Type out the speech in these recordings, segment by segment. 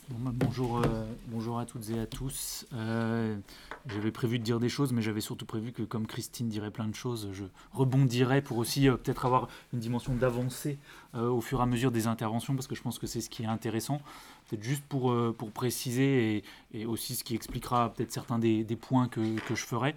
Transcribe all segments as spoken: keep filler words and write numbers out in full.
Bon, bah, bonjour, euh, bonjour à toutes et à tous. Euh, j'avais prévu de dire des choses, mais j'avais surtout prévu que comme Christine dirait plein de choses, je rebondirais pour aussi euh, peut-être avoir une dimension d'avancée euh, au fur et à mesure des interventions, parce que je pense que c'est ce qui est intéressant. Peut-être juste pour, euh, pour préciser, et, et aussi ce qui expliquera peut-être certains des, des points que, que je ferai.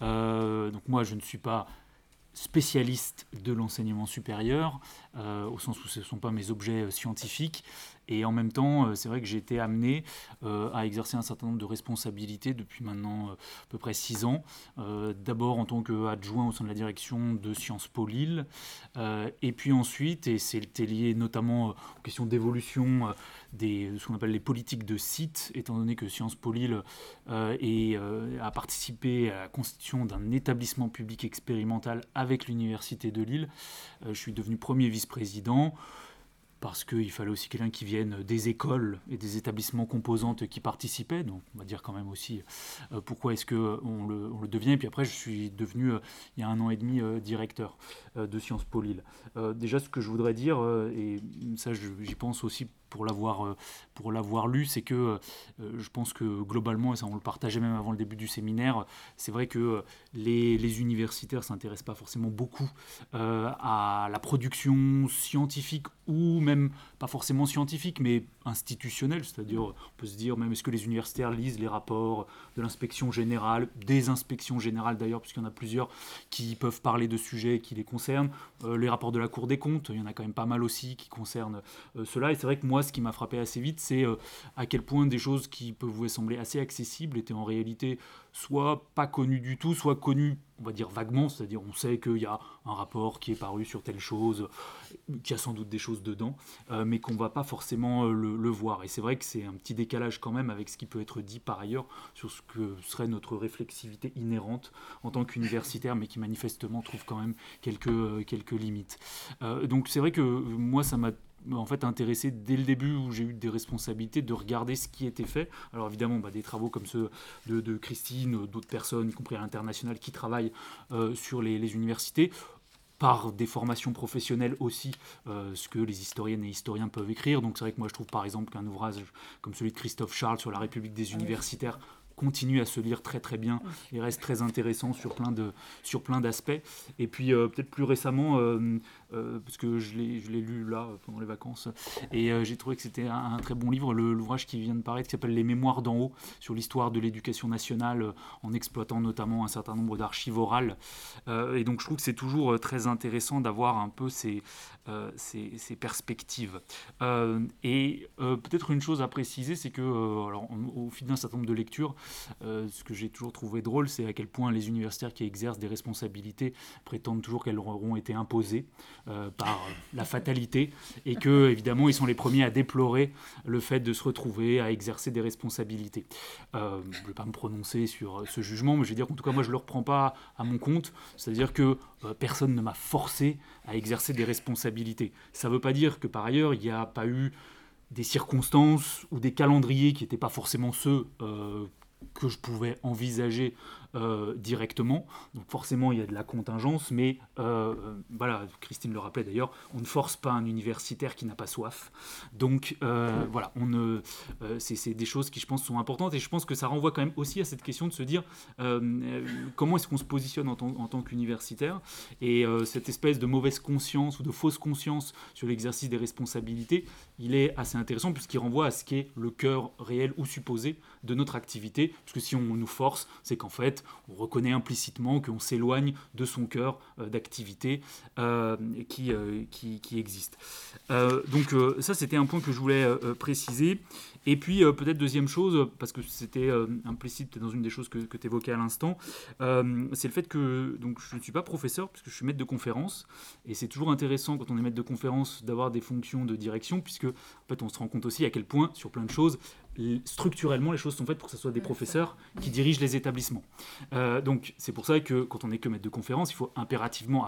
Euh, donc moi, je ne suis pas spécialiste de l'enseignement supérieur, euh, au sens où ce ne sont pas mes objets euh, scientifiques. Et en même temps, euh, c'est vrai que j'ai été amené euh, à exercer un certain nombre de responsabilités depuis maintenant euh, à peu près six ans. Euh, d'abord en tant qu'adjoint au sein de la direction de Sciences Po Lille, euh, et puis ensuite, et c'était lié notamment aux questions d'évolution euh, des, de ce qu'on appelle les politiques de site, étant donné que Sciences Po Lille euh, est, euh, a participé à la constitution d'un établissement public expérimental avec l'Université de Lille. Euh, je suis devenu premier vice-président parce qu'il fallait aussi quelqu'un qui vienne des écoles et des établissements composantes qui participaient. Donc on va dire quand même aussi euh, pourquoi est-ce qu'on le, on le devient. Et puis après je suis devenu euh, il y a un an et demi euh, directeur euh, de Sciences Po Lille. Euh, déjà ce que je voudrais dire, euh, et ça j'y pense aussi pour l'avoir, euh, pour l'avoir lu, c'est que euh, je pense que globalement, et ça on le partageait même avant le début du séminaire, c'est vrai que euh, les, les universitaires ne s'intéressent pas forcément beaucoup euh, à la production scientifique ou même pas forcément scientifique mais institutionnelle, c'est-à-dire on peut se dire même est-ce que les universitaires lisent les rapports de l'inspection générale, des inspections générales d'ailleurs, puisqu'il y en a plusieurs qui peuvent parler de sujets qui les concernent, euh, les rapports de la Cour des comptes, il y en a quand même pas mal aussi qui concernent euh, cela, et c'est vrai que moi ce qui m'a frappé assez vite, c'est euh, à quel point des choses qui peuvent vous sembler assez accessibles étaient en réalité soit pas connues du tout, soit connues, on va dire vaguement, c'est-à-dire on sait qu'il y a un rapport qui est paru sur telle chose, qu'il y a sans doute des choses dedans, euh, mais qu'on ne va pas forcément euh, le, le voir. Et c'est vrai que c'est un petit décalage quand même avec ce qui peut être dit par ailleurs sur ce que serait notre réflexivité inhérente en tant qu'universitaire, mais qui manifestement trouve quand même quelques, euh, quelques limites. Euh, donc c'est vrai que euh, moi ça m'a en fait intéressé dès le début où j'ai eu des responsabilités de regarder ce qui était fait. Alors évidemment bah, des travaux comme ceux de, de Christine, d'autres personnes, y compris à l'international, qui travaillent euh, sur les, les universités, par des formations professionnelles aussi, euh, ce que les historiennes et historiens peuvent écrire. Donc c'est vrai que moi je trouve par exemple qu'un ouvrage comme celui de Christophe Charles sur la République des universitaires continue à se lire très très bien et reste très intéressant sur plein, de, sur plein d'aspects. Et puis euh, peut-être plus récemment, euh, euh, parce que je l'ai, je l'ai lu là pendant les vacances, et euh, j'ai trouvé que c'était un, un très bon livre, le, l'ouvrage qui vient de paraître qui s'appelle Les Mémoires d'en haut, sur l'histoire de l'éducation nationale, euh, en exploitant notamment un certain nombre d'archives orales. Euh, et donc je trouve que c'est toujours euh, très intéressant d'avoir un peu ces, euh, ces, ces perspectives. Euh, et euh, peut-être une chose à préciser, c'est que euh, alors, au fil d'un certain nombre de lectures, Euh, ce que j'ai toujours trouvé drôle, c'est à quel point les universitaires qui exercent des responsabilités prétendent toujours qu'elles leur auront été imposées euh, par la fatalité, et que évidemment ils sont les premiers à déplorer le fait de se retrouver à exercer des responsabilités. Euh, je ne vais pas me prononcer sur ce jugement, mais je vais dire qu'en tout cas moi je ne le reprends pas à mon compte, c'est-à-dire que euh, personne ne m'a forcé à exercer des responsabilités. Ça ne veut pas dire que par ailleurs il n'y a pas eu des circonstances ou des calendriers qui n'étaient pas forcément ceux euh, que je pouvais envisager euh, directement. Donc forcément, il y a de la contingence, mais euh, voilà, Christine le rappelait d'ailleurs, on ne force pas un universitaire qui n'a pas soif. Donc euh, voilà, on ne, euh, c'est, c'est des choses qui, je pense, sont importantes, et je pense que ça renvoie quand même aussi à cette question de se dire euh, comment est-ce qu'on se positionne en tant, en tant qu'universitaire, et euh, cette espèce de mauvaise conscience ou de fausse conscience sur l'exercice des responsabilités, il est assez intéressant puisqu'il renvoie à ce qui est le cœur réel ou supposé de notre activité, parce que si on nous force, c'est qu'en fait, on reconnaît implicitement qu'on s'éloigne de son cœur euh, d'activité euh, qui, euh, qui, qui existe. Euh, donc euh, ça, c'était un point que je voulais euh, préciser. Et puis euh, peut-être deuxième chose, parce que c'était euh, implicite dans une des choses que, que tu évoquais à l'instant, euh, c'est le fait que donc, je ne suis pas professeur, puisque je suis maître de conférence, et c'est toujours intéressant quand on est maître de conférence d'avoir des fonctions de direction, puisque en fait, on se rend compte aussi à quel point, sur plein de choses, structurellement, les choses sont faites pour que ce soit des professeurs qui dirigent les établissements. Euh, donc, c'est pour ça que quand on n'est que maître de conférence, il faut impérativement avoir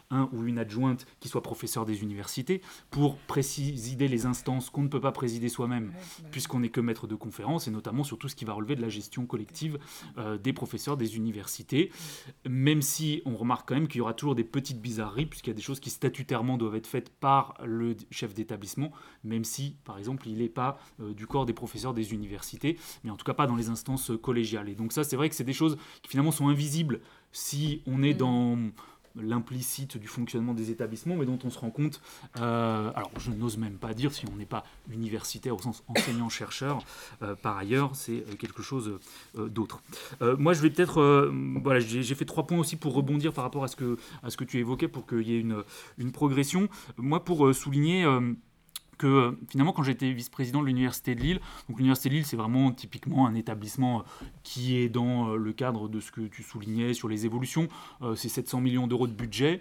un ou une adjointe qui soit professeur des universités pour présider les instances qu'on ne peut pas présider soi-même, ouais, puisqu'on n'est que maître de conférence, et notamment sur tout ce qui va relever de la gestion collective euh, des professeurs des universités, même si on remarque quand même qu'il y aura toujours des petites bizarreries, puisqu'il y a des choses qui statutairement doivent être faites par le chef d'établissement, même si, par exemple, il n'est pas euh, du corps des professeurs des universités, mais en tout cas pas dans les instances collégiales. Et donc ça, c'est vrai que c'est des choses qui finalement sont invisibles si on est dans l'implicite du fonctionnement des établissements, mais dont on se rend compte, euh, alors je n'ose même pas dire si on n'est pas universitaire au sens enseignant-chercheur, euh, par ailleurs, c'est quelque chose euh, d'autre. Euh, moi, je vais peut-être, euh, voilà, j'ai, j'ai fait trois points aussi pour rebondir par rapport à ce que, à ce que tu évoquais, pour qu'il y ait une, une progression. Moi, pour euh, souligner... Euh, que euh, finalement quand j'étais vice-président de l'Université de Lille, donc l'Université de Lille c'est vraiment typiquement un établissement qui est dans euh, le cadre de ce que tu soulignais sur les évolutions, euh, c'est sept cents millions d'euros de budget,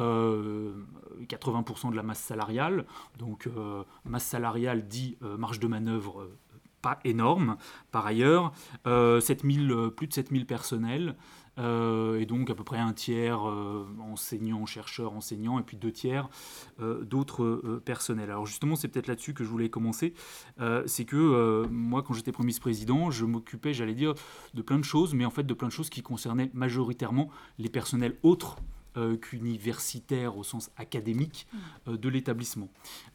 euh, quatre-vingts pour cent de la masse salariale, donc euh, masse salariale dit euh, marge de manœuvre euh, pas énorme par ailleurs, euh, sept mille, euh, plus de sept mille personnels, Euh, et donc à peu près un tiers euh, enseignants, chercheurs, enseignants, et puis deux tiers euh, d'autres euh, personnels. Alors justement, c'est peut-être là-dessus que je voulais commencer. Euh, c'est que euh, moi, quand j'étais premier vice-président, je m'occupais, j'allais dire, de plein de choses, mais en fait de plein de choses qui concernaient majoritairement les personnels autres Euh, qu'universitaire au sens académique euh, de l'établissement.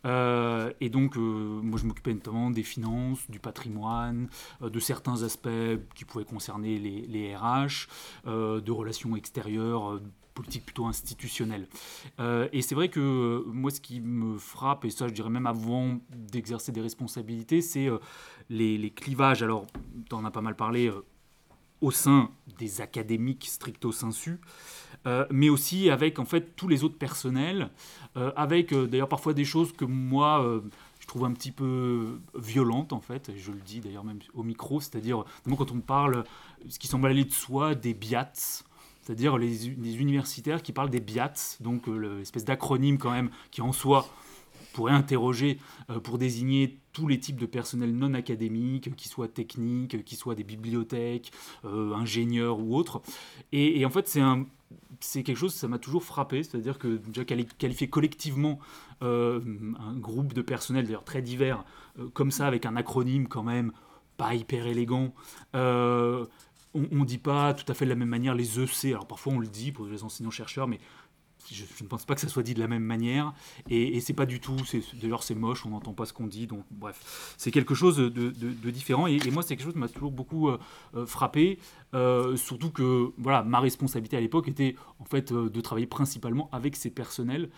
Euh, et donc, euh, moi, je m'occupais notamment des finances, du patrimoine, euh, de certains aspects qui pouvaient concerner les, les R H, euh, de relations extérieures, euh, politique plutôt institutionnelle. Euh, et c'est vrai que euh, moi, ce qui me frappe, et ça, je dirais même avant d'exercer des responsabilités, c'est euh, les, les clivages. Alors, tu en as pas mal parlé euh, au sein des académiques stricto sensu, Euh, mais aussi avec en fait tous les autres personnels, euh, avec euh, d'ailleurs parfois des choses que moi euh, je trouve un petit peu violentes en fait, et je le dis d'ailleurs même au micro, c'est-à-dire notamment quand on parle, ce qui semble aller de soi, des B I A Ts, c'est-à-dire les, les universitaires qui parlent des B I A Ts, donc euh, l'espèce d'acronyme quand même qui en soi pourrait interroger euh, pour désigner tous les types de personnel non académiques, qu'ils soient techniques, qu'ils soient des bibliothèques, euh, ingénieurs ou autres. Et, et en fait, c'est, un, c'est quelque chose, ça m'a toujours frappé, c'est-à-dire que déjà qualifier collectivement euh, un groupe de personnel, d'ailleurs très divers, euh, comme ça, avec un acronyme quand même pas hyper élégant, euh, on ne dit pas tout à fait de la même manière les E C, alors parfois on le dit pour les enseignants-chercheurs, mais Je, je ne pense pas que ça soit dit de la même manière, et, et c'est pas du tout, c'est, d'ailleurs c'est moche, on n'entend pas ce qu'on dit, donc bref, c'est quelque chose de, de, de différent, et, et moi c'est quelque chose qui m'a toujours beaucoup euh, frappé, euh, surtout que voilà, ma responsabilité à l'époque était en fait euh, de travailler principalement avec ces personnels,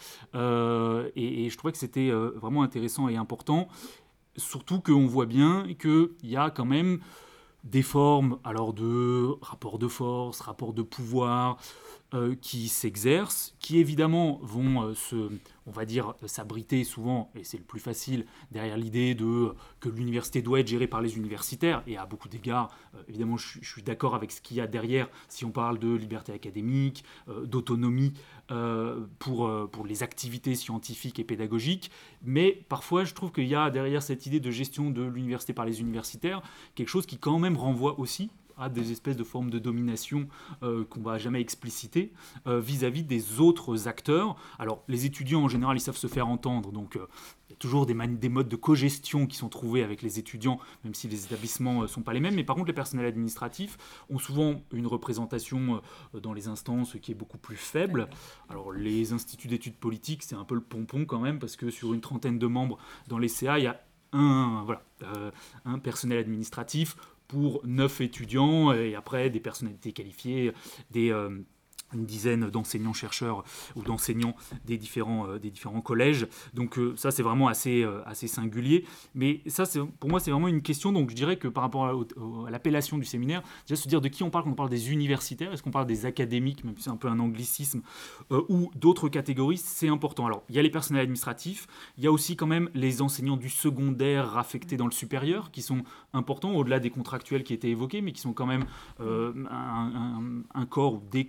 euh, et, et je trouvais que c'était euh, vraiment intéressant et important, surtout qu'on voit bien qu'il y a quand même des formes alors de rapports de force, rapports de pouvoir, Euh, qui s'exercent, qui évidemment vont euh, se, on va dire, s'abriter souvent, et c'est le plus facile, derrière l'idée de, euh, que l'université doit être gérée par les universitaires, et à beaucoup d'égards, euh, évidemment, je, je suis d'accord avec ce qu'il y a derrière, si on parle de liberté académique, euh, d'autonomie euh, pour, euh, pour les activités scientifiques et pédagogiques, mais parfois je trouve qu'il y a derrière cette idée de gestion de l'université par les universitaires, quelque chose qui quand même renvoie aussi à des espèces de formes de domination euh, qu'on ne va jamais expliciter euh, vis-à-vis des autres acteurs. Alors, les étudiants, en général, ils savent se faire entendre, donc euh, il y a toujours des, man- des modes de cogestion qui sont trouvés avec les étudiants, même si les établissements ne euh, sont pas les mêmes. Mais par contre, les personnels administratifs ont souvent une représentation euh, dans les instances qui est beaucoup plus faible. Alors, les instituts d'études politiques, c'est un peu le pompon quand même, parce que sur une trentaine de membres dans les C A, il y a un, voilà, euh, un personnel administratif pour neuf étudiants, et après des personnalités qualifiées, des, euh, une dizaine d'enseignants-chercheurs ou d'enseignants des différents, euh, des différents collèges. Donc euh, ça, c'est vraiment assez, euh, assez singulier. Mais ça, c'est, pour moi, c'est vraiment une question. Donc je dirais que par rapport à, à l'appellation du séminaire, déjà se dire de qui on parle quand on parle des universitaires, est-ce qu'on parle des académiques, même si c'est un peu un anglicisme, euh, ou d'autres catégories, c'est important. Alors, il y a les personnels administratifs, il y a aussi quand même les enseignants du secondaire affectés dans le supérieur, qui sont importants, au-delà des contractuels qui étaient évoqués, mais qui sont quand même euh, un, un, un corps ou des corps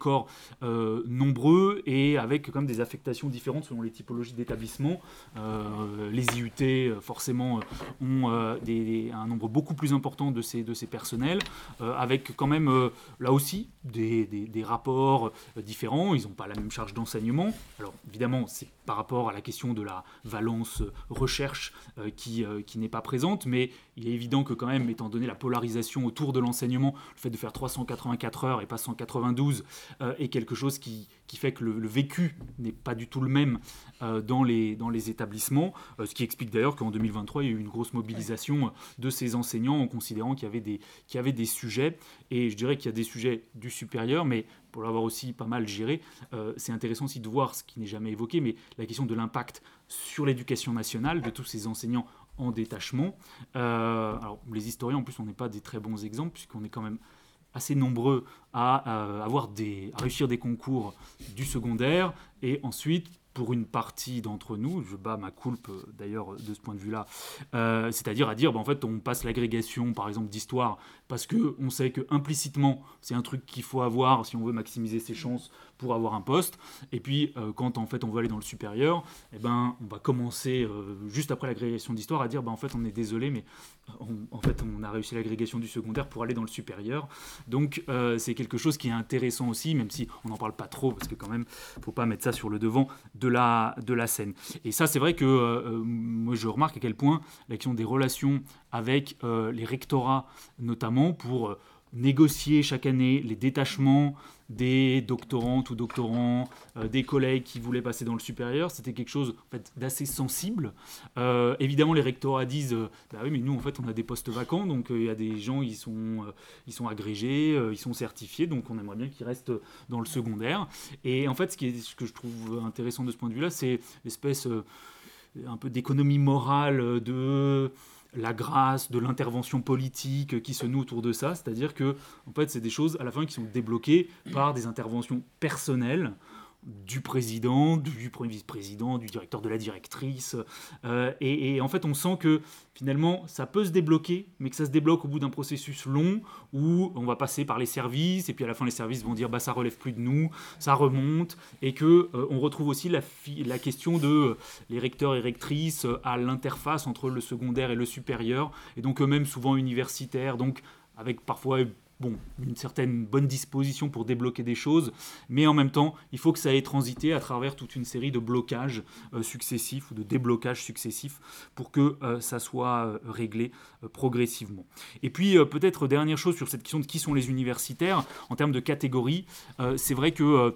euh, nombreux et avec quand même des affectations différentes selon les typologies d'établissements. Euh, les I U T, forcément, ont euh, des, des, un nombre beaucoup plus important de ces, de ces personnels, euh, avec quand même, euh, là aussi, des, des, des rapports euh, différents. Ils n'ont pas la même charge d'enseignement. Alors, évidemment, c'est par rapport à la question de la valence euh, recherche euh, qui, euh, qui n'est pas présente, mais il est évident que quand même, étant donné la polarisation autour de l'enseignement, le fait de faire trois cent quatre-vingt-quatre heures et pas cent quatre-vingt-douze euh, est quelque chose qui, qui fait que le, le vécu n'est pas du tout le même euh, dans, les, dans les établissements, euh, ce qui explique d'ailleurs qu'en deux mille vingt-trois, il y a eu une grosse mobilisation de ces enseignants en considérant qu'il y avait des, qu'il y avait des sujets, et je dirais qu'il y a des sujets du supérieur, mais pour l'avoir aussi pas mal géré, euh, c'est intéressant aussi de voir ce qui n'est jamais évoqué, mais la question de l'impact sur l'éducation nationale de tous ces enseignants en détachement. Euh, alors, les historiens, en plus, on n'est pas des très bons exemples, puisqu'on est quand même assez nombreux à, euh, avoir des, à réussir des concours du secondaire, et ensuite, pour une partie d'entre nous, je bats ma coulpe d'ailleurs de ce point de vue-là, euh, c'est-à-dire à dire, bah, en fait, on passe l'agrégation, par exemple, d'histoire, parce qu'on sait que implicitement, c'est un truc qu'il faut avoir si on veut maximiser ses chances pour avoir un poste. Et puis, euh, quand en fait on veut aller dans le supérieur, eh ben, on va commencer euh, juste après l'agrégation d'histoire à dire, bah, en fait, on est désolé, mais on, en fait, on a réussi l'agrégation du secondaire pour aller dans le supérieur. Donc, euh, c'est quelque chose qui est intéressant aussi, même si on n'en parle pas trop, parce que quand même, il ne faut pas mettre ça sur le devant de la, de la scène. Et ça, c'est vrai que euh, moi, je remarque à quel point la question des relations avec euh, les rectorats, notamment, pour euh, négocier chaque année les détachements des doctorantes ou doctorants, euh, des collègues qui voulaient passer dans le supérieur, c'était quelque chose en fait, d'assez sensible. Euh, évidemment, les rectorats disent euh, bah oui, mais nous, en fait, on a des postes vacants, donc il euh, y a des gens, ils sont, euh, ils sont agrégés, euh, ils sont certifiés, donc on aimerait bien qu'ils restent dans le secondaire. Et en fait, ce, qui est, ce que je trouve intéressant de ce point de vue-là, c'est l'espèce euh, un peu d'économie morale de la grâce, de l'intervention politique qui se noue autour de ça, c'est-à-dire que en fait, c'est des choses à la fin qui sont débloquées par des interventions personnelles du président, du premier vice-président, du directeur de la directrice. Euh, et, et en fait, on sent que finalement, ça peut se débloquer, mais que ça se débloque au bout d'un processus long où on va passer par les services, et puis à la fin, les services vont dire bah, ça relève plus de nous, ça remonte, et qu'on euh, retrouve aussi la, fi- la question de euh, les recteurs et rectrices euh, à l'interface entre le secondaire et le supérieur, et donc eux-mêmes souvent universitaires, donc avec parfois bon, une certaine bonne disposition pour débloquer des choses, mais en même temps, il faut que ça ait transité à travers toute une série de blocages euh, successifs ou de déblocages successifs pour que euh, ça soit euh, réglé euh, progressivement. Et puis, euh, peut-être dernière chose sur cette question de qui sont les universitaires, en termes de catégories, euh, c'est vrai que euh,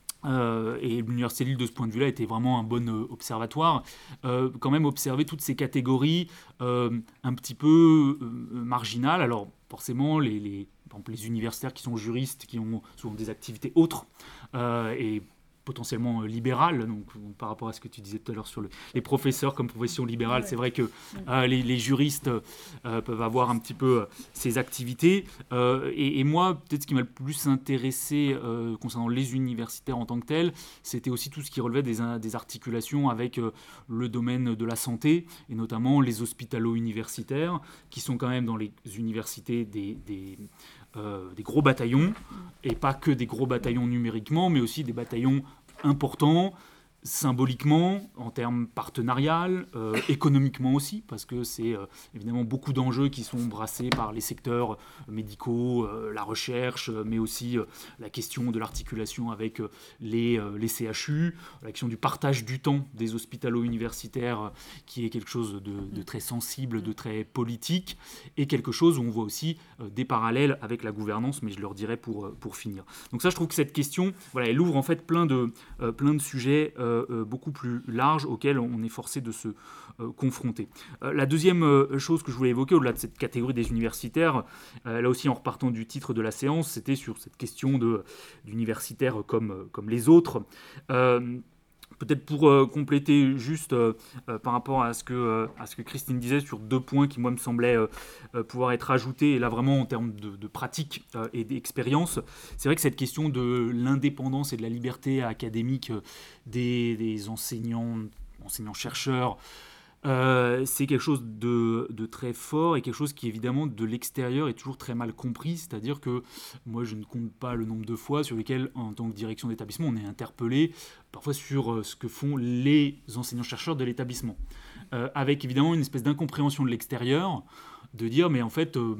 Euh, et l'Université Lille de ce point de vue-là était vraiment un bon euh, observatoire, euh, quand même observer toutes ces catégories euh, un petit peu euh, marginales. Alors forcément, les, les, par exemple, les universitaires qui sont juristes, qui ont souvent des activités autres, euh, et potentiellement euh, libérales, donc par rapport à ce que tu disais tout à l'heure sur le, les professeurs comme profession libérale, ouais. C'est vrai que euh, les, les juristes euh, peuvent avoir un petit peu euh, ces activités. Euh, et, et moi, peut-être ce qui m'a le plus intéressé euh, concernant les universitaires en tant que tels, c'était aussi tout ce qui relevait des, des articulations avec euh, le domaine de la santé, et notamment les hospitalo-universitaires, qui sont quand même dans les universités des... des Euh, des gros bataillons, et pas que des gros bataillons numériquement, mais aussi des bataillons importants, symboliquement, en termes partenarial, euh, économiquement aussi, parce que c'est euh, évidemment beaucoup d'enjeux qui sont brassés par les secteurs médicaux, euh, la recherche, mais aussi euh, la question de l'articulation avec euh, les, euh, les C H U, la question du partage du temps des hospitalo-universitaires, euh, qui est quelque chose de, de très sensible, de très politique, et quelque chose où on voit aussi euh, des parallèles avec la gouvernance, mais je le redirai pour, euh, pour finir. Donc ça, je trouve que cette question, voilà, elle ouvre en fait plein de, euh, plein de sujets euh, Euh, beaucoup plus large auquel on est forcé de se euh, confronter. Euh, la deuxième euh, chose que je voulais évoquer, au-delà de cette catégorie des universitaires, euh, là aussi en repartant du titre de la séance, c'était sur cette question de, d'universitaires comme, comme les autres. Euh, Peut-être pour euh, compléter juste euh, euh, par rapport à ce, que, euh, à ce que Christine disait sur deux points qui, moi, me semblaient euh, euh, pouvoir être ajoutés, et là, vraiment, en termes de, de pratique euh, et d'expérience, c'est vrai que cette question de l'indépendance et de la liberté académique euh, des, des enseignants, enseignants-chercheurs, Euh, c'est quelque chose de, de très fort et quelque chose qui évidemment de l'extérieur est toujours très mal compris, c'est-à-dire que moi je ne compte pas le nombre de fois sur lesquelles en tant que direction d'établissement on est interpellé parfois sur euh, ce que font les enseignants-chercheurs de l'établissement, euh, avec évidemment une espèce d'incompréhension de l'extérieur, de dire mais en fait euh,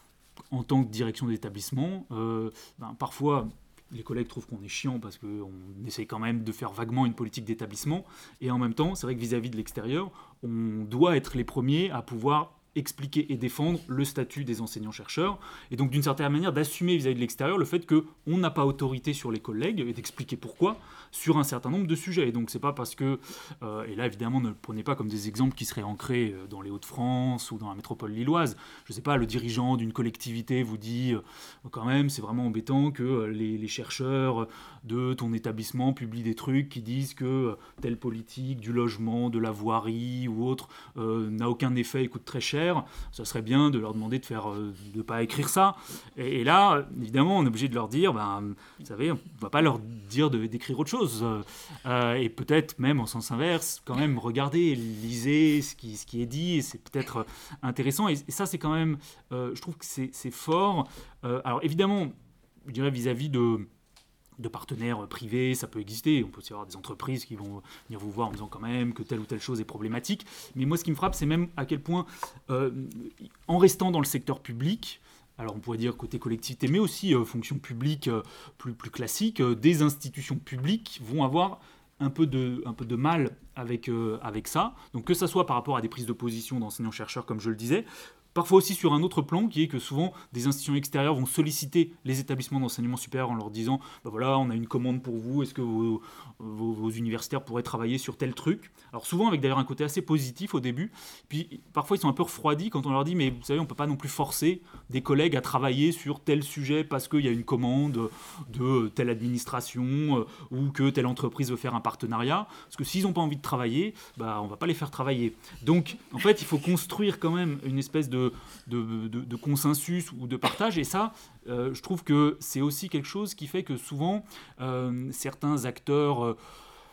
en tant que direction d'établissement, euh, ben, parfois les collègues trouvent qu'on est chiant parce qu'on essaie quand même de faire vaguement une politique d'établissement, et en même temps, c'est vrai que vis-à-vis de l'extérieur, on doit être les premiers à pouvoir expliquer et défendre le statut des enseignants-chercheurs, et donc d'une certaine manière d'assumer vis-à-vis de l'extérieur le fait qu'on n'a pas autorité sur les collègues, et d'expliquer pourquoi sur un certain nombre de sujets. Et donc c'est pas parce que, euh, et là évidemment ne le prenez pas comme des exemples qui seraient ancrés dans les Hauts-de-France ou dans la métropole lilloise, je sais pas, le dirigeant d'une collectivité vous dit, euh, quand même c'est vraiment embêtant que les, les chercheurs de ton établissement publient des trucs qui disent que telle politique du logement, de la voirie ou autre euh, n'a aucun effet et coûte très cher. Ça serait bien de leur demander de faire, euh, de pas écrire ça. Et, et là, évidemment, on est obligé de leur dire, ben, vous savez, on va pas leur dire de, d'écrire autre chose. Euh, et peut-être même en sens inverse, quand même, regardez, lisez ce qui, ce qui est dit, et c'est peut-être intéressant. Et, et ça, c'est quand même, euh, je trouve que c'est, c'est fort. Euh, alors évidemment, je dirais vis-à-vis de de partenaires privés, ça peut exister. On peut aussi avoir des entreprises qui vont venir vous voir en disant quand même que telle ou telle chose est problématique. Mais moi, ce qui me frappe, c'est même à quel point, euh, en restant dans le secteur public, alors on pourrait dire côté collectivité, mais aussi euh, fonction publique euh, plus, plus classique, euh, des institutions publiques vont avoir un peu de, un peu de mal avec, euh, avec ça. Donc que ça soit par rapport à des prises de position d'enseignants-chercheurs, comme je le disais, parfois aussi sur un autre plan, qui est que souvent des institutions extérieures vont solliciter les établissements d'enseignement supérieur en leur disant ben voilà, on a une commande pour vous, est-ce que vos, vos, vos universitaires pourraient travailler sur tel truc. Alors souvent avec d'ailleurs un côté assez positif au début, puis parfois ils sont un peu refroidis quand on leur dit mais vous savez on ne peut pas non plus forcer des collègues à travailler sur tel sujet parce qu'il y a une commande de telle administration ou que telle entreprise veut faire un partenariat, parce que s'ils n'ont pas envie de travailler, ben, on ne va pas les faire travailler. Donc en fait il faut construire quand même une espèce de De, de, de consensus ou de partage, et ça euh, je trouve que c'est aussi quelque chose qui fait que souvent euh, certains acteurs euh,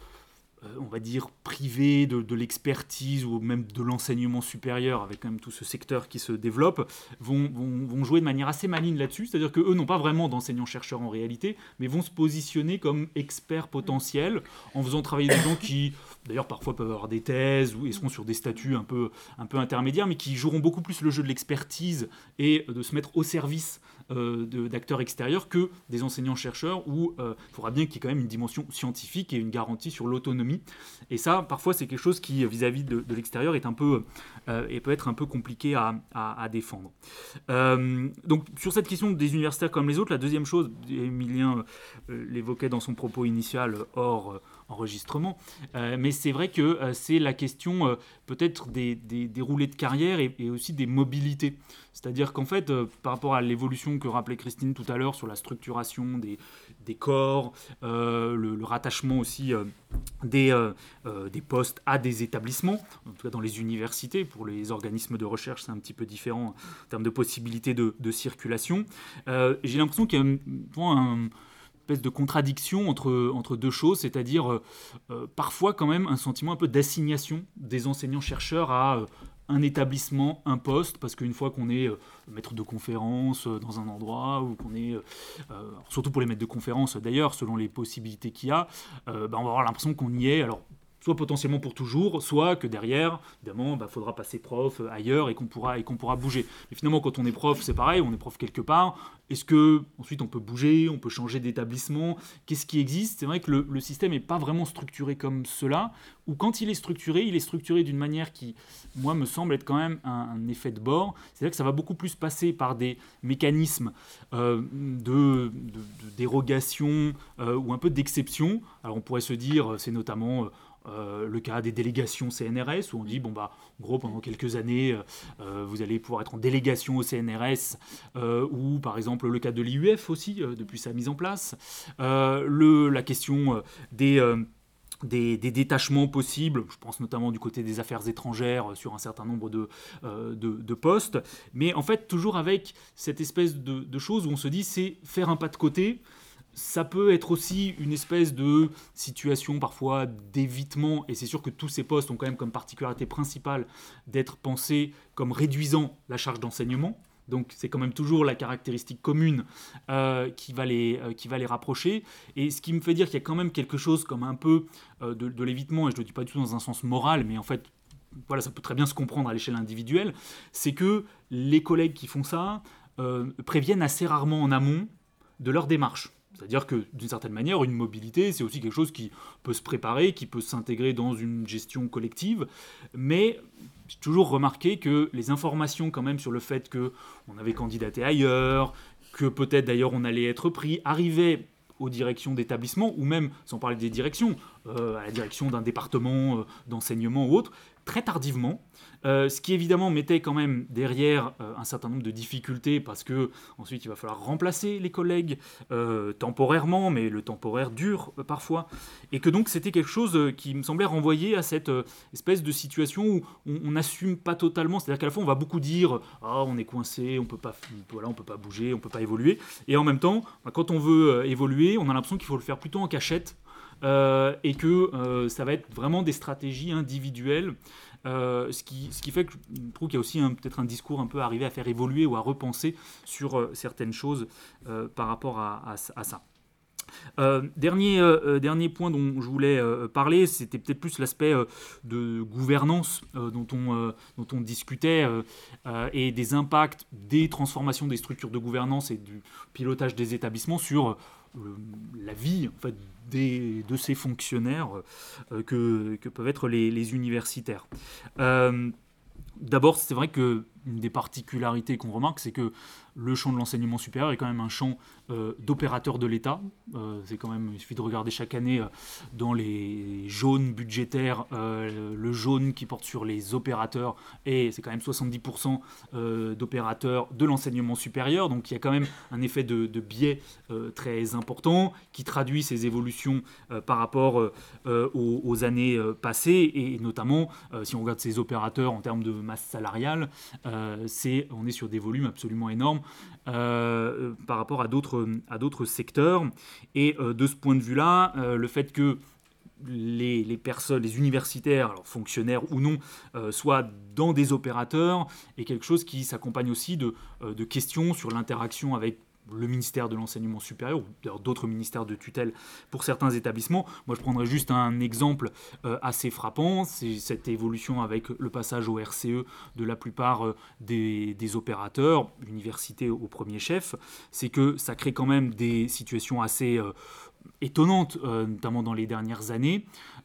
on va dire privés de, de l'expertise ou même de l'enseignement supérieur, avec quand même tout ce secteur qui se développe, vont, vont, vont jouer de manière assez maligne là-dessus, c'est-à-dire qu'eux n'ont pas vraiment d'enseignants-chercheurs en réalité, mais vont se positionner comme experts potentiels en faisant travailler des gens qui d'ailleurs parfois peuvent avoir des thèses ou, et seront sur des statuts un peu, un peu intermédiaires, mais qui joueront beaucoup plus le jeu de l'expertise et de se mettre au service euh, de, d'acteurs extérieurs que des enseignants-chercheurs, où il euh, faudra bien qu'il y ait quand même une dimension scientifique et une garantie sur l'autonomie. Et ça, parfois, c'est quelque chose qui, vis-à-vis de, de l'extérieur, est un peu, euh, et peut être un peu compliqué à, à, à défendre. Euh, donc, sur cette question des universitaires comme les autres, la deuxième chose, Émilien euh, l'évoquait dans son propos initial hors euh, enregistrement, euh, mais c'est vrai que euh, c'est la question euh, peut-être des, des, des roulées de carrière et, et aussi des mobilités. C'est-à-dire qu'en fait, euh, par rapport à l'évolution que rappelait Christine tout à l'heure sur la structuration des, des corps, euh, le, le rattachement aussi euh, des, euh, euh, des postes à des établissements, en tout cas dans les universités, pour les organismes de recherche c'est un petit peu différent en termes de possibilités de, de circulation. Euh, j'ai l'impression qu'il y a un, un espèce de contradiction entre, entre deux choses, c'est-à-dire euh, euh, parfois quand même un sentiment un peu d'assignation des enseignants-chercheurs à euh, un établissement, un poste, parce qu'une fois qu'on est euh, maître de conférence euh, dans un endroit, ou qu'on est, euh, surtout pour les maîtres de conférence d'ailleurs, selon les possibilités qu'il y a, euh, bah, on va avoir l'impression qu'on y est, alors soit potentiellement pour toujours, soit que derrière, évidemment, il bah, faudra passer prof ailleurs et qu'on pourra, et qu'on pourra bouger. Mais finalement, quand on est prof, c'est pareil, on est prof quelque part. Est-ce que ensuite on peut bouger, on peut changer d'établissement? Qu'est-ce qui existe? C'est vrai que le, le système n'est pas vraiment structuré comme cela, ou quand il est structuré, il est structuré d'une manière qui, moi, me semble être quand même un, un effet de bord. C'est-à-dire que ça va beaucoup plus passer par des mécanismes euh, de, de, de dérogation euh, ou un peu d'exception. Alors on pourrait se dire, c'est notamment... Euh, Euh, le cas des délégations C N R S, où on dit, bon bah, en gros, pendant quelques années, euh, vous allez pouvoir être en délégation au C N R S, euh, ou par exemple le cas de l'I U F aussi, euh, depuis sa mise en place, euh, le, la question euh, des... Euh, Des, des détachements possibles, je pense notamment du côté des affaires étrangères sur un certain nombre de, euh, de, de postes, mais en fait toujours avec cette espèce de, de chose où on se dit c'est faire un pas de côté ça peut être aussi une espèce de situation parfois d'évitement, et c'est sûr que tous ces postes ont quand même comme particularité principale d'être pensés comme réduisant la charge d'enseignement. Donc c'est quand même toujours la caractéristique commune euh, qui, va les, euh, qui va les rapprocher. Et ce qui me fait dire qu'il y a quand même quelque chose comme un peu euh, de, de l'évitement, et je ne le dis pas du tout dans un sens moral, mais en fait, voilà, ça peut très bien se comprendre à l'échelle individuelle, c'est que les collègues qui font ça euh, préviennent assez rarement en amont de leur démarche. C'est-à-dire que, d'une certaine manière, une mobilité, c'est aussi quelque chose qui peut se préparer, qui peut s'intégrer dans une gestion collective, mais j'ai toujours remarqué que les informations quand même sur le fait qu'on avait candidaté ailleurs, que peut-être d'ailleurs on allait être pris, arrivaient aux directions d'établissement, ou même, sans parler des directions, euh, à la direction d'un département euh, d'enseignement ou autre, très tardivement, euh, ce qui évidemment mettait quand même derrière euh, un certain nombre de difficultés, parce que ensuite il va falloir remplacer les collègues euh, temporairement, mais le temporaire dure euh, parfois, et que donc c'était quelque chose euh, qui me semblait renvoyer à cette euh, espèce de situation où on n'assume pas totalement, c'est-à-dire qu'à la fois on va beaucoup dire ah, on est coincé, on peut pas, voilà, on peut pas bouger, on peut pas évoluer, et en même temps, quand on veut euh, évoluer, on a l'impression qu'il faut le faire plutôt en cachette, euh, et que euh, ça va être vraiment des stratégies individuelles. Euh, ce, qui, ce qui fait que je trouve qu'il y a aussi un, peut-être un discours un peu arrivé à faire évoluer ou à repenser sur euh, certaines choses euh, par rapport à, à, à ça. Euh, dernier, euh, dernier point dont je voulais euh, parler, c'était peut-être plus l'aspect euh, de gouvernance euh, dont, on, euh, dont on discutait euh, euh, et des impacts des transformations des structures de gouvernance et du pilotage des établissements sur euh, la vie en fait, des, de ces fonctionnaires euh, que, que peuvent être les, les universitaires. Euh, D'abord, c'est vrai qu'une des particularités qu'on remarque, c'est que le champ de l'enseignement supérieur est quand même un champ euh, d'opérateurs de l'État. Euh, c'est quand même, il suffit de regarder chaque année euh, dans les jaunes budgétaires, euh, le jaune qui porte sur les opérateurs, et c'est quand même soixante-dix pour cent euh, d'opérateurs de l'enseignement supérieur. Donc il y a quand même un effet de, de biais euh, très important qui traduit ces évolutions euh, par rapport euh, aux, aux années euh, passées, et notamment euh, si on regarde ces opérateurs en termes de masse salariale, euh, c'est, on est sur des volumes absolument énormes euh, par rapport à d'autres, à d'autres secteurs. Et euh, de ce point de vue-là, euh, le fait que les, les personnes, les universitaires, alors fonctionnaires ou non, euh, soient dans des opérateurs est quelque chose qui s'accompagne aussi de, euh, de questions sur l'interaction avec le ministère de l'enseignement supérieur, ou d'autres ministères de tutelle pour certains établissements. Moi, je prendrais juste un exemple euh, assez frappant, c'est cette évolution avec le passage au R C E de la plupart euh, des, des opérateurs, universités au premier chef, c'est que ça crée quand même des situations assez euh, étonnantes, euh, notamment dans les dernières années.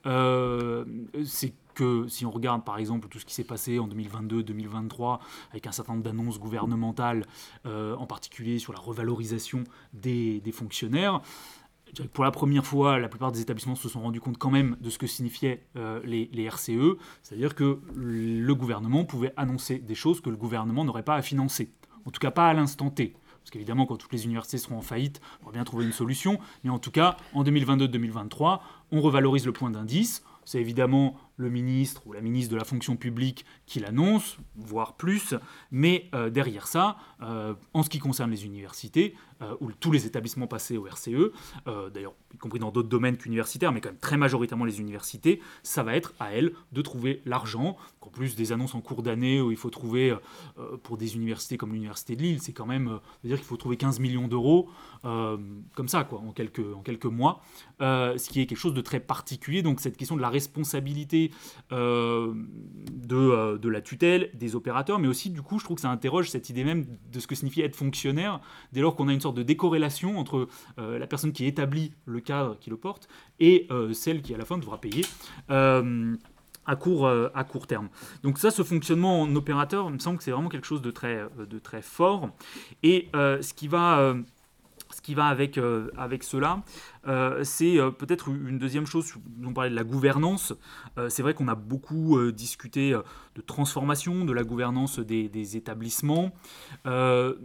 Euh, c'est que si on regarde par exemple tout ce qui s'est passé en deux mille vingt-deux deux mille vingt-trois avec un certain nombre d'annonces gouvernementales, euh, en particulier sur la revalorisation des, des fonctionnaires, pour la première fois, la plupart des établissements se sont rendus compte quand même de ce que signifiaient euh, les, les R C E, c'est-à-dire que le gouvernement pouvait annoncer des choses que le gouvernement n'aurait pas à financer, en tout cas pas à l'instant T. Parce qu'évidemment, quand toutes les universités seront en faillite, on va bien trouver une solution. Mais en tout cas, en deux mille vingt-deux deux mille vingt-trois, on revalorise le point d'indice. C'est évidemment le ministre ou la ministre de la fonction publique qui l'annonce, voire plus. Mais euh, derrière ça, euh, en ce qui concerne les universités, euh, où tous les établissements passaient au R C E, euh, d'ailleurs y compris dans d'autres domaines qu'universitaires, mais quand même très majoritairement les universités, ça va être à elles de trouver l'argent. En plus des annonces en cours d'année où il faut trouver, euh, pour des universités comme l'université de Lille, c'est quand même, euh, c'est-à-dire qu'il faut trouver quinze millions d'euros, euh, comme ça, quoi, en quelques, en quelques mois, euh, ce qui est quelque chose de très particulier. Donc cette question de la responsabilité euh, de, euh, de la tutelle des opérateurs, mais aussi du coup je trouve que ça interroge cette idée même de ce que signifie être fonctionnaire, dès lors qu'on a une sorte de décorrélation entre euh, la personne qui établit le cadre qui le porte et euh, celle qui à la fin devra payer euh, à court, euh, à court terme. Donc ça, ce fonctionnement en opérateur, il me semble que c'est vraiment quelque chose de très, de très fort. Et euh, ce qui va... Euh, Ce qui va avec, euh, avec cela, euh, c'est euh, peut-être une deuxième chose. On parlait de la gouvernance. Euh, c'est vrai qu'on a beaucoup euh, discuté euh, de transformation de la gouvernance des, des établissements. Euh,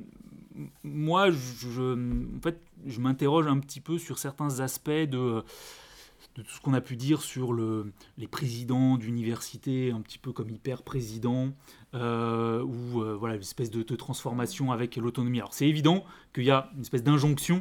moi, je, en fait, je m'interroge un petit peu sur certains aspects de... de tout ce qu'on a pu dire sur le, les présidents d'université, un petit peu comme hyper-présidents, euh, ou euh, voilà, une espèce de, de transformation avec l'autonomie. Alors c'est évident qu'il y a une espèce d'injonction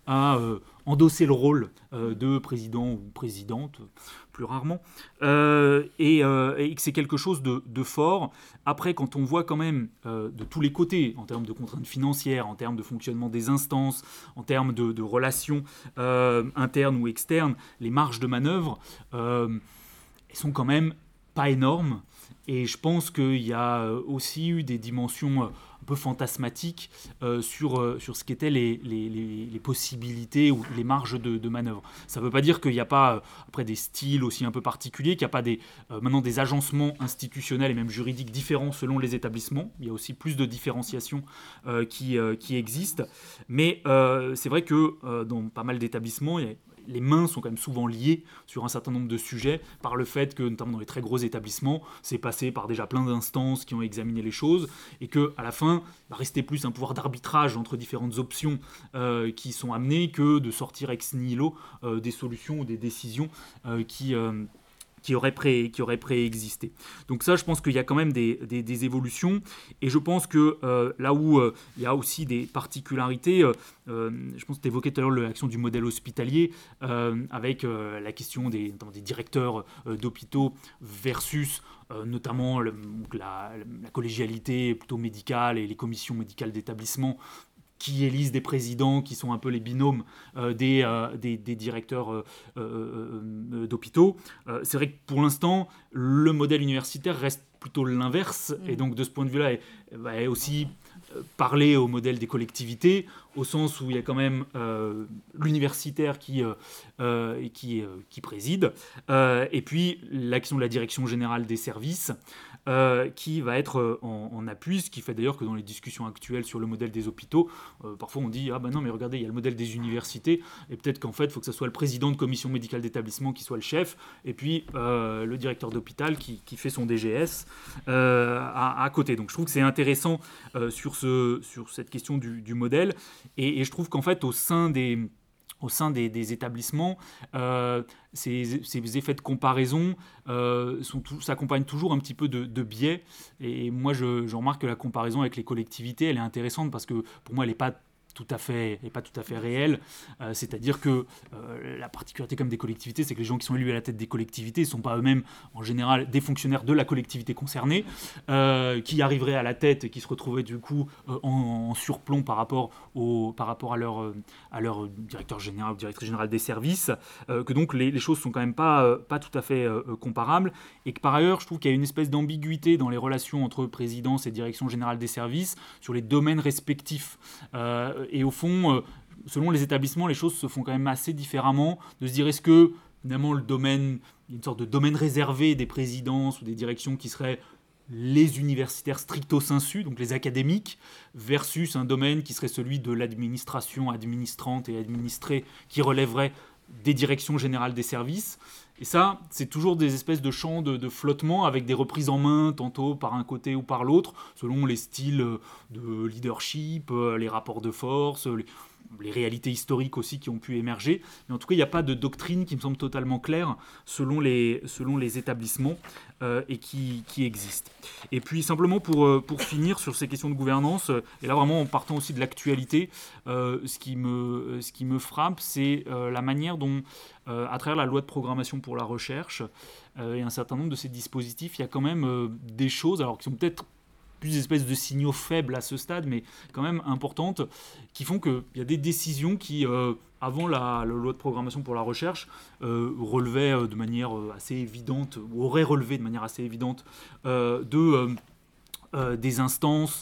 à euh, endosser le rôle euh, de président ou présidente, plus rarement, euh, et, euh, et que c'est quelque chose de, de fort. Après, quand on voit quand même euh, de tous les côtés, en termes de contraintes financières, en termes de fonctionnement des instances, en termes de, de relations euh, internes ou externes, les marges de manœuvre, euh, elles sont quand même pas énormes. Et je pense qu'il y a aussi eu des dimensions un peu fantasmatiques euh, sur, euh, sur ce qu'étaient les, les, les, les possibilités ou les marges de, de manœuvre. Ça ne veut pas dire qu'il n'y a pas euh, après des styles aussi un peu particuliers, qu'il n'y a pas des, euh, maintenant des agencements institutionnels et même juridiques différents selon les établissements. Il y a aussi plus de différenciation euh, qui, euh, qui existe. Mais euh, c'est vrai que euh, dans pas mal d'établissements, il y a les mains sont quand même souvent liées sur un certain nombre de sujets par le fait que, notamment dans les très gros établissements, c'est passé par déjà plein d'instances qui ont examiné les choses et qu'à la fin, il va rester plus un pouvoir d'arbitrage entre différentes options euh, qui sont amenées que de sortir ex nihilo euh, des solutions ou des décisions euh, qui... Euh, qui aurait, pré, qui aurait préexisté. Donc ça, je pense qu'il y a quand même des, des, des évolutions, et je pense que euh, là où euh, il y a aussi des particularités, euh, euh, je pense que tu évoquais tout à l'heure l'action du modèle hospitalier, euh, avec euh, la question des, des directeurs euh, d'hôpitaux versus euh, notamment le, la, la collégialité plutôt médicale et les commissions médicales d'établissement, qui élisent des présidents qui sont un peu les binômes euh, des, euh, des, des directeurs euh, euh, euh, d'hôpitaux. Euh, c'est vrai que pour l'instant, le modèle universitaire reste plutôt l'inverse, mmh. et donc de ce point de vue-là, est, est aussi euh, parler au modèle des collectivités, au sens où il y a quand même euh, l'universitaire qui, euh, euh, qui, euh, qui préside, euh, et puis l'action de la direction générale des services, Euh, qui va être en, en appui, ce qui fait d'ailleurs que dans les discussions actuelles sur le modèle des hôpitaux, euh, parfois on dit « Ah ben non, mais regardez, il y a le modèle des universités, et peut-être qu'en fait, il faut que ce soit le président de commission médicale d'établissement qui soit le chef, et puis euh, le directeur d'hôpital qui, qui fait son D G S euh, à, à côté. » Donc je trouve que c'est intéressant euh, sur, ce, sur cette question du, du modèle, et, et je trouve qu'en fait, au sein des... au sein des, des établissements, euh, ces, ces effets de comparaison euh, sont tout, s'accompagnent toujours un petit peu de, de biais. Et moi, je, je remarque que la comparaison avec les collectivités, elle est intéressante parce que pour moi, elle n'est pas tout à fait, et pas tout à fait réel. Euh, c'est-à-dire que euh, la particularité comme des collectivités, c'est que les gens qui sont élus à la tête des collectivités ne sont pas eux-mêmes, en général, des fonctionnaires de la collectivité concernée, euh, qui arriveraient à la tête et qui se retrouveraient du coup euh, en, en surplomb par rapport, au, par rapport à, leur, à leur directeur général ou directrice générale des services, euh, que donc les, les choses sont quand même pas, euh, pas tout à fait euh, comparables, et que par ailleurs, je trouve qu'il y a une espèce d'ambiguïté dans les relations entre présidence et direction générale des services sur les domaines respectifs. Euh, Et au fond, euh, selon les établissements, les choses se font quand même assez différemment. De se dire, est-ce que finalement le domaine, il y a une sorte de domaine réservé des présidences ou des directions qui seraient les universitaires stricto sensu, donc les académiques, versus un domaine qui serait celui de l'administration administrante et administrée, qui relèverait des directions générales des services. Et ça, c'est toujours des espèces de champs de, de flottement avec des reprises en main, tantôt par un côté ou par l'autre, selon les styles de leadership, les rapports de force, les, les réalités historiques aussi qui ont pu émerger. Mais en tout cas, il n'y a pas de doctrine qui me semble totalement claire selon les, selon les établissements euh, et qui, qui existent. Et puis simplement pour, pour finir sur ces questions de gouvernance, et là vraiment en partant aussi de l'actualité, euh, ce, qui me, ce qui me frappe, c'est euh, la manière dont, euh, à travers la loi de programmation pour la recherche euh, et un certain nombre de ces dispositifs, il y a quand même euh, des choses, alors qui sont peut-être plus des espèces de signaux faibles à ce stade, mais quand même importantes, qui font qu'il y a des décisions qui, euh, avant la, la loi de programmation pour la recherche, euh, relevaient euh, de manière euh, assez évidente, ou auraient relevé de manière assez évidente, euh, de, euh, euh, des instances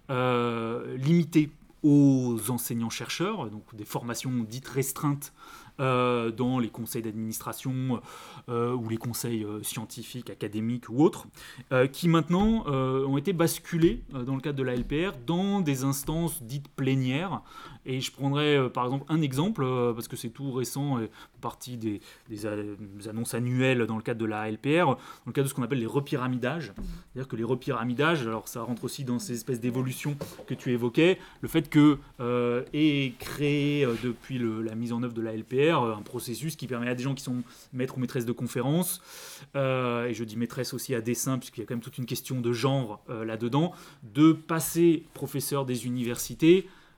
euh, limitées aux enseignants-chercheurs, donc des formations dites restreintes Euh, dans les conseils d'administration euh, ou les conseils euh, scientifiques, académiques ou autres, euh, qui maintenant euh, ont été basculés euh, dans le cadre de la L P R dans des instances dites plénières. Et je prendrai euh, par exemple un exemple, euh, parce que c'est tout récent, et partie des, des, a- des annonces annuelles dans le cadre de la L P R, dans le cadre de ce qu'on appelle les repyramidages. C'est-à-dire que les repyramidages, alors ça rentre aussi dans ces espèces d'évolutions que tu évoquais, le fait que euh, est créé euh, depuis le, la mise en œuvre de la L P R un processus qui permet à des gens qui sont maîtres ou maîtresses de conférences, euh, et je dis maîtresse aussi à dessein, puisqu'il y a quand même toute une question de genre euh, là-dedans, de passer professeur des universités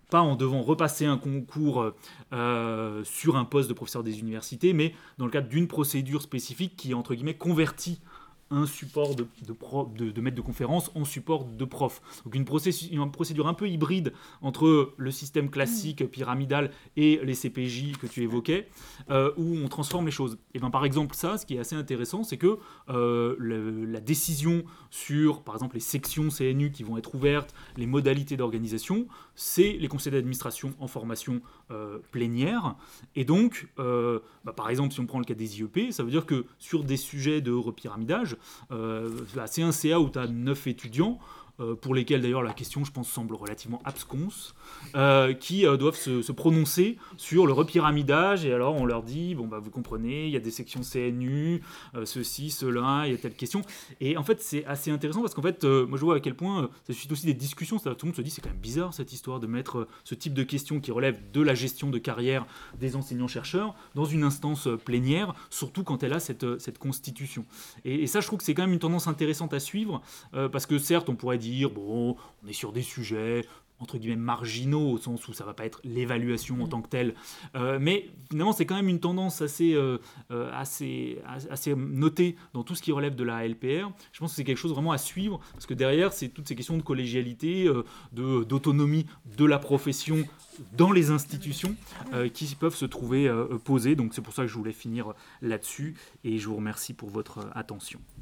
pas en devant repasser un concours euh, sur un poste de professeur des universités, mais dans le cadre d'une procédure spécifique qui, entre guillemets, convertit un support de, de, pro, de, de maître de conférence en support de prof. Donc une, processus, une procédure un peu hybride entre le système classique mmh. pyramidal et les C P J que tu évoquais, euh, où on transforme les choses. Et ben, par exemple, ça, ce qui est assez intéressant, c'est que euh, le, la décision sur, par exemple, les sections C N U qui vont être ouvertes, les modalités d'organisation, c'est les conseils d'administration en formation euh, plénière. Et donc, euh, bah, par exemple, si on prend le cas des I E P, ça veut dire que sur des sujets de repyramidage, Euh, c'est un C A où tu as neuf étudiants, euh, pour lesquels d'ailleurs la question, je pense, semble relativement absconse, euh, qui euh, doivent se, se prononcer sur le repyramidage. Et alors on leur dit, bon bah vous comprenez, il y a des sections C N U, euh, ceci, cela, il y a telle question. Et en fait c'est assez intéressant parce qu'en fait, euh, moi je vois à quel point euh, ça suscite aussi des discussions. Tout le monde se dit c'est quand même bizarre cette histoire de mettre euh, ce type de questions qui relèvent de la gestion de carrière des enseignants-chercheurs dans une instance euh, plénière, surtout quand elle a cette, euh, cette constitution. Et, et ça je trouve que c'est quand même une tendance intéressante à suivre, euh, parce que certes on pourrait dire dire, bon, on est sur des sujets entre guillemets marginaux, au sens où ça ne va pas être l'évaluation en tant que telle, euh, mais finalement c'est quand même une tendance assez, euh, assez, assez notée dans tout ce qui relève de la L P R. Je pense que c'est quelque chose vraiment à suivre, parce que derrière c'est toutes ces questions de collégialité, euh, de, d'autonomie de la profession dans les institutions euh, qui peuvent se trouver euh, posées. Donc c'est pour ça que je voulais finir là-dessus, et je vous remercie pour votre attention.